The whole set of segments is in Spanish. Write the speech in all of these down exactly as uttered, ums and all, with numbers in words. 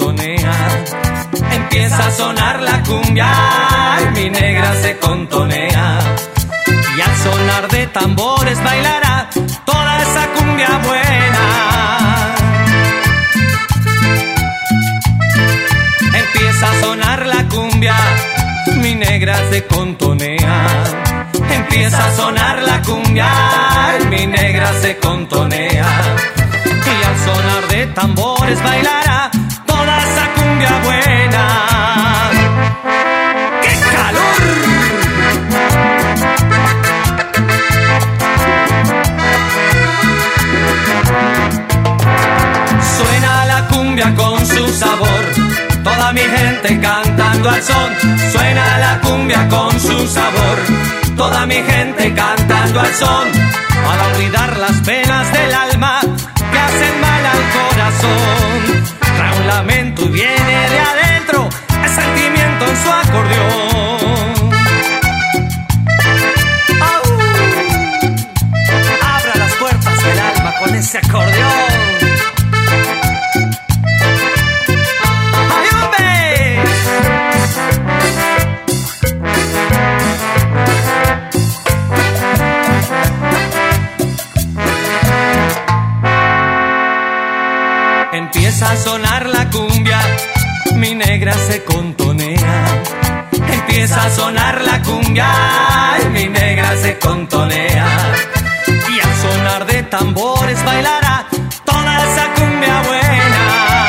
contonea. Empieza a sonar la cumbia y mi negra se contonea. Y al sonar de tambores bailará toda esa cumbia buena. Empieza a sonar la cumbia, mi negra se contonea. Empieza a sonar la cumbia, mi negra se contonea. Y al sonar de tambores bailará toda esa cumbia buena. ¡Qué calor! Suena la cumbia con su sabor, toda mi gente cantando al son. Suena la cumbia con su sabor, toda mi gente cantando al son. Para olvidar las penas del alma que hacen mal al corazón. Trae un lamento y viene de adentro el sentimiento en su acordeón. ¡Au! Abra las puertas del alma con ese acordeón. Empieza a sonar la cumbia, mi negra se contonea. Empieza a sonar la cumbia, mi negra se contonea. Y al sonar de tambores bailará toda esa cumbia buena.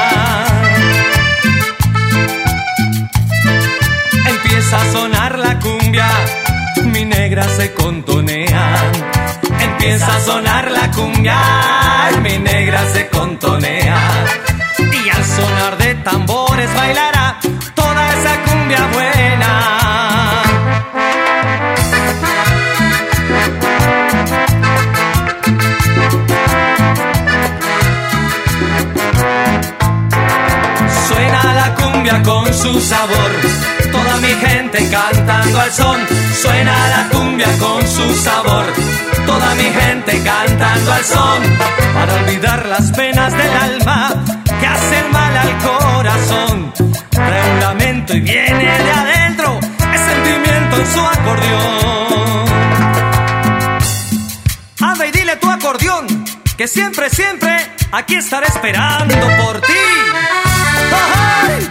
Empieza a sonar la cumbia, mi negra se contonea. Empieza a sonar la cumbia, mi negra se contonea. Y al sonar de tambores bailará toda esa cumbia buena. Suena la cumbia con su sabor, toda mi gente cantando al son. Suena la cumbia con su sabor, toda mi gente cantando al son. Para olvidar las penas del alma que hacen mal al corazón. Trae un lamento y viene de adentro el sentimiento en su acordeón. Anda y dile a tu acordeón que siempre, siempre aquí estaré esperando por ti. ¡Ay!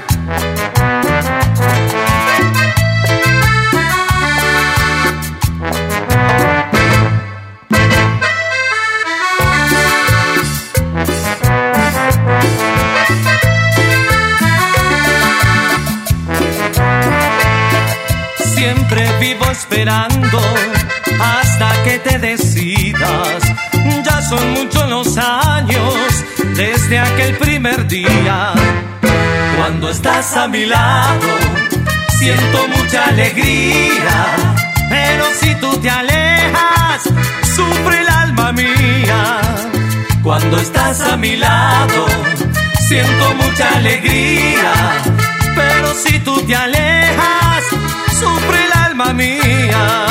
Siempre vivo esperando hasta que te decidas. Ya son muchos los años desde aquel primer día. Cuando estás a mi lado siento mucha alegría, pero si tú te alejas sufre el alma mía. Cuando estás a mi lado siento mucha alegría, pero si tú te alejas sufre el alma mía.